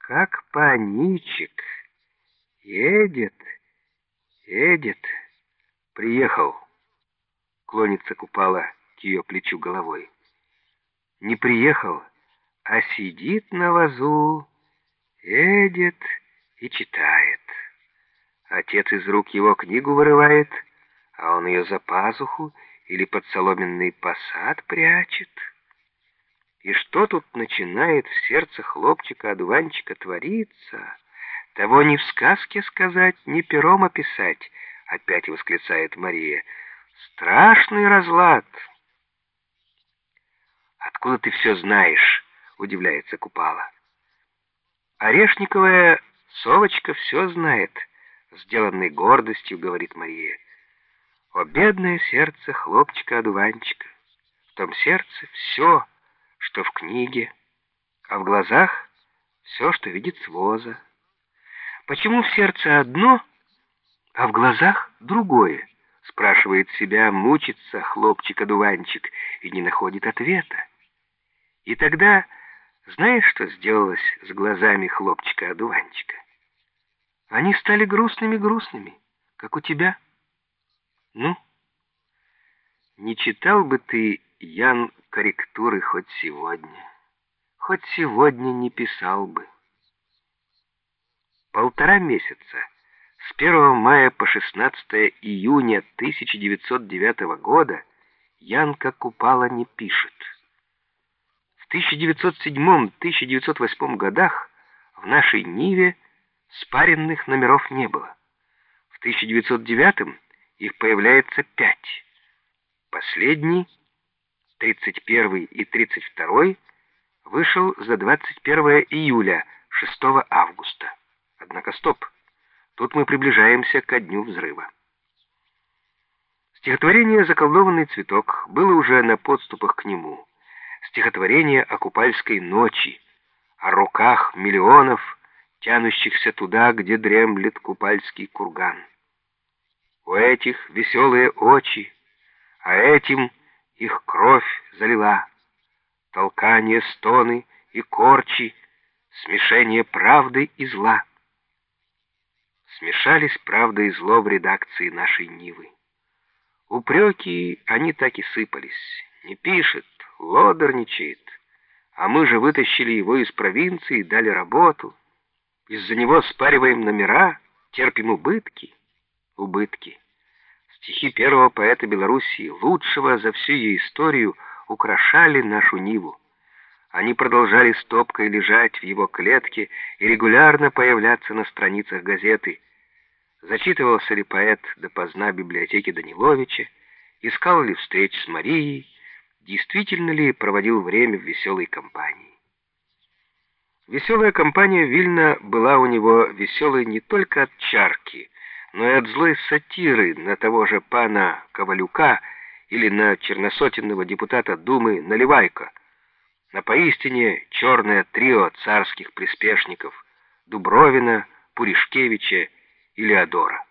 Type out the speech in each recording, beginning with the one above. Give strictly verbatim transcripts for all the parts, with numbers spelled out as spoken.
Как паничек. Едет, едет. Приехал. Клонится Купала к ее плечу головой. Не приехал, а сидит на вазу, едет и читает. Отец из рук его книгу вырывает, а он ее за пазуху или под соломенный посад прячет. И что тут начинает в сердце хлопчика-одуванчика твориться, того ни в сказке сказать, ни пером описать, опять восклицает Мария. Страшный разлад. Откуда ты все знаешь? Удивляется Купала. Орешниковая совочка все знает, сделанной гордостью говорит Мария. О, бедное сердце хлопчика-одуванчика! В том сердце все, что в книге, а в глазах все, что видит с воза. Почему в сердце одно, а в глазах другое? Спрашивает себя, мучится хлопчик-одуванчик и не находит ответа. И тогда, знаешь, что сделалось с глазами хлопчика-одуванчика? Они стали грустными-грустными, как у тебя. Ну, не читал бы ты, Ян, корректуры хоть сегодня. Хоть сегодня не писал бы. Полтора месяца, с первого мая по шестнадцатое июня тысяча девятьсот девятого года, Янка Купала не пишет. В тысяча девятьсот седьмом — тысяча девятьсот восьмом годах в нашей Ниве спаренных номеров не было. В тысяча девятьсот девятом их появляется пять. Последний, тридцать первый и тридцать второй, вышел за двадцать первое июля, шестого августа. Однако стоп, тут мы приближаемся ко дню взрыва. Стихотворение «Заколдованный цветок» было уже на подступах к нему. Стихотворение о купальской ночи, о руках миллионов, тянущихся туда, где дремлет купальский курган. У этих веселые очи, а этим их кровь залила. Толкание, стоны и корчи, смешение правды и зла. Смешались правда и зло в редакции нашей Нивы. Упреки, они так и сыпались. Не пишет, лодорничает. А мы же вытащили его из провинции и дали работу. Из-за него спариваем номера, терпим убытки. Убытки. Стихи первого поэта Белоруссии, лучшего за всю ее историю, украшали нашу Ниву. Они продолжали стопкой лежать в его клетке и регулярно появляться на страницах газеты. Зачитывался ли поэт допоздна в библиотеке Даниловича, искал ли встреч с Марией, действительно ли проводил время в веселой компании. Веселая компания Вильна была у него веселой не только от чарки, но и от злой сатиры на того же пана Ковалюка или на черносотенного депутата Думы Наливайко, на поистине черное трио царских приспешников Дубровина, Пуришкевича и Леодора.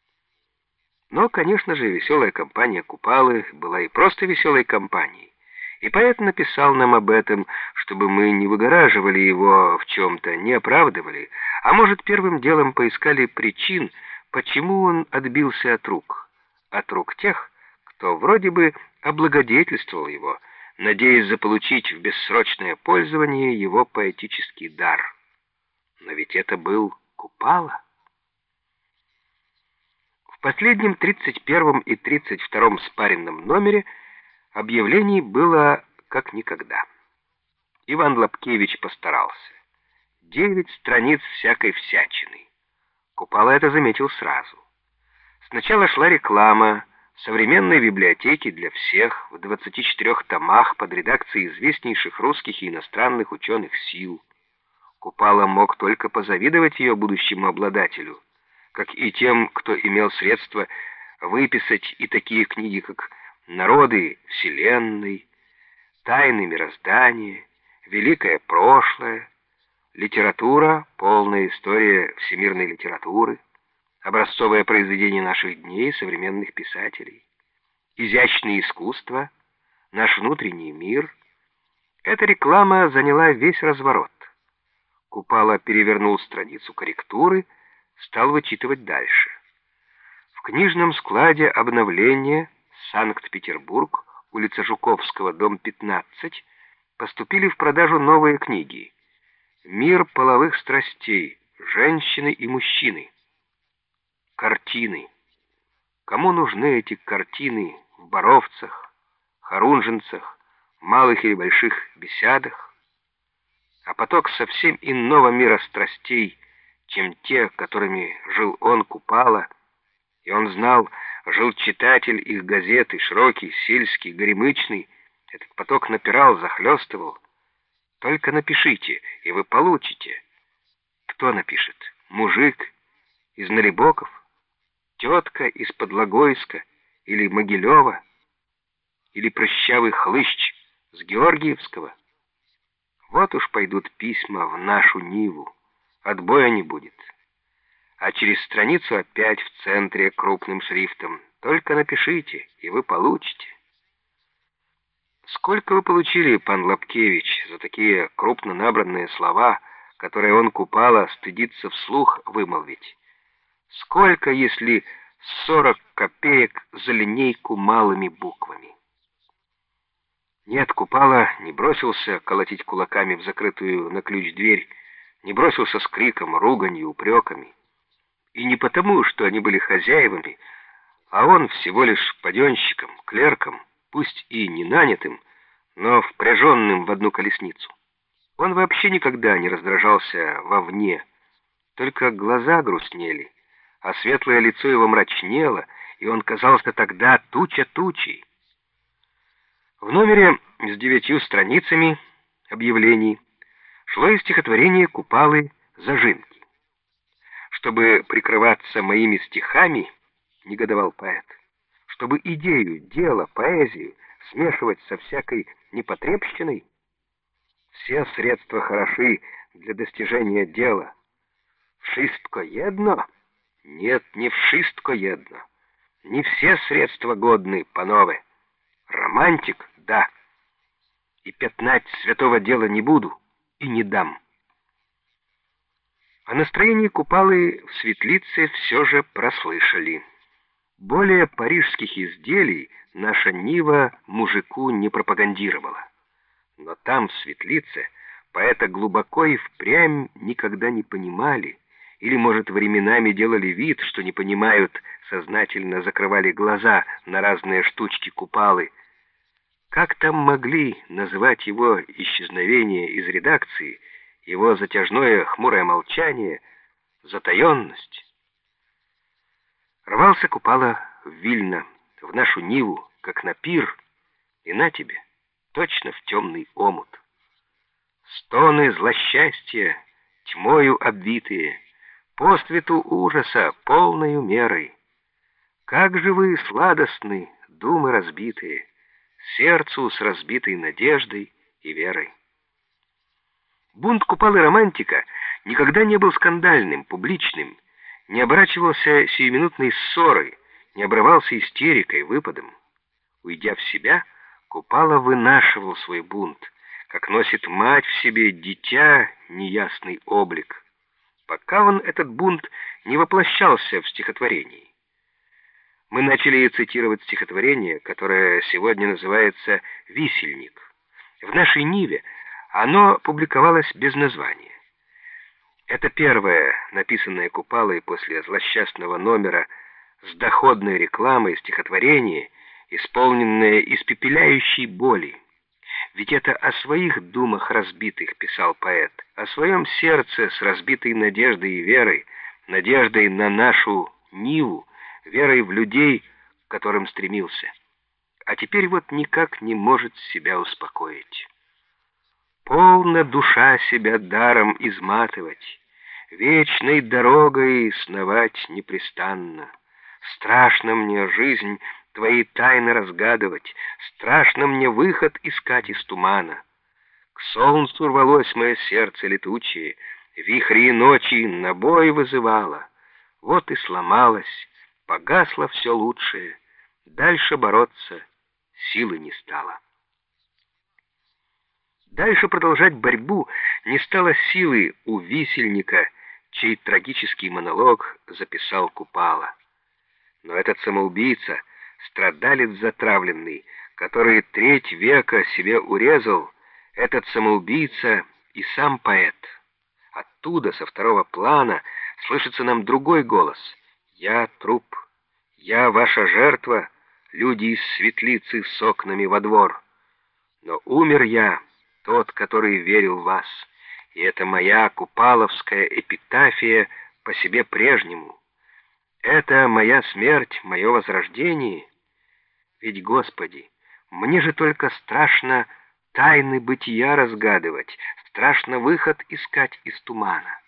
Но, конечно же, веселая компания Купалы была и просто веселой компанией, и поэт написал нам об этом, чтобы мы не выгораживали его в чем-то, не оправдывали, а может, первым делом поискали причин, почему он отбился от рук, от рук тех, кто вроде бы облагодетельствовал его, надеясь заполучить в бессрочное пользование его поэтический дар. Но ведь это был Купала. В последнем тридцать первом и тридцать втором спаренном номере объявлений было как никогда. Иван Лапкевич постарался. Девять страниц всякой всячины. Купала это заметил сразу. Сначала шла реклама современной библиотеки для всех в двадцати четырёх томах под редакцией известнейших русских и иностранных ученых сил. Купала мог только позавидовать ее будущему обладателю, как и тем, кто имел средства выписать и такие книги, как «Народы Вселенной», «Тайны мироздания», «Великое прошлое», «Литература», «Полная история всемирной литературы», «Образцовое произведение наших дней современных писателей», «Изящное искусство», «Наш внутренний мир». Эта реклама заняла весь разворот. Купала перевернул страницу корректуры, стал вычитывать дальше. В книжном складе обновления Санкт-Петербург, улица Жуковского, дом пятнадцать, поступили в продажу новые книги «Мир половых страстей. Женщины и мужчины». Картины. Кому нужны эти картины в Боровцах, Харунженцах, малых или больших беседах? А поток совсем иного мира страстей, чем те, которыми жил он, Купала, и он знал, жил читатель их газеты, широкий, сельский, горемычный, этот поток напирал, захлестывал. Только напишите, и вы получите. Кто напишет? Мужик из Нарибоков? Тетка из Подлогойска или Могилева? Или прыщавый хлыщ с Георгиевского? Вот уж пойдут письма в нашу Ниву, отбоя не будет. А через страницу опять в центре крупным шрифтом: только напишите, и вы получите. Сколько вы получили, пан Лапкевич, за такие крупно набранные слова, которые он, Купала, стыдится вслух вымолвить? Сколько, если сорок копеек за линейку малыми буквами? Нет, Купала не бросился колотить кулаками в закрытую на ключ дверь, не бросился с криком, руганью, упреками. И не потому, что они были хозяевами, а он всего лишь паденщиком, клерком, пусть и не нанятым, но впряженным в одну колесницу. Он вообще никогда не раздражался вовне, только глаза грустнели, а светлое лицо его мрачнело, и он казался тогда туча тучей. В номере с девятью страницами объявлений шло и стихотворение Купалы «Зажинки». Чтобы прикрываться моими стихами, негодовал поэт, чтобы идею, дело, поэзию смешивать со всякой непотребщиной, все средства хороши для достижения дела. Вшистко едно? Нет, не вшистко едно. Не все средства годны, панове. Романтик, да. И пятнать святого дела не буду и не дам. О настроении Купалы в светлице все же прослышали. Более парижских изделий наша Нива мужику не пропагандировала. Но там, в светлице, поэта глубоко и впрямь никогда не понимали, или, может, временами делали вид, что не понимают, сознательно закрывали глаза на разные штучки Купалы. Как там могли назвать его исчезновение из редакции, его затяжное хмурое молчание, затаенность? Рвался Купала в Вильно, в нашу Ниву, как на пир, и на тебе, точно в темный омут. Стоны злосчастья, тьмою обвитые, по свету ужаса полною мерой. Как же вы сладостны, думы разбитые, сердцу с разбитой надеждой и верой. Бунт Купалы романтика никогда не был скандальным, публичным, не оборачивался сиюминутной ссорой, не обрывался истерикой, выпадом. Уйдя в себя, Купала вынашивал свой бунт, как носит мать в себе дитя неясный облик, пока он, этот бунт, не воплощался в стихотворении. Мы начали цитировать стихотворение, которое сегодня называется «Висельник». В нашей Ниве оно публиковалось без названия. Это первое, написанное Купалой после злосчастного номера с доходной рекламой стихотворение, исполненное испепеляющей боли. Ведь это о своих думах разбитых писал поэт, о своем сердце с разбитой надеждой и верой, надеждой на нашу Ниву, верой в людей, к которым стремился. А теперь вот никак не может себя успокоить. Полна душа себя даром изматывать, вечной дорогой сновать непрестанно. Страшно мне жизнь твои тайны разгадывать, страшно мне выход искать из тумана. К солнцу рвалось мое сердце летучее, вихри ночи на бой вызывало. Вот и сломалось, погасло все лучшее, дальше бороться силы не стало. Дальше продолжать борьбу не стало силы у висельника, чей трагический монолог записал Купала. Но этот самоубийца, страдалец затравленный, который треть века себе урезал, этот самоубийца и сам поэт. Оттуда, со второго плана, слышится нам другой голос. «Я труп, я ваша жертва, люди из светлицы с окнами во двор. Но умер я, тот, который верил в вас, и это моя купаловская эпитафия по себе прежнему. Это моя смерть, мое возрождение. Ведь, Господи, мне же только страшно тайны бытия разгадывать, страшно выход искать из тумана.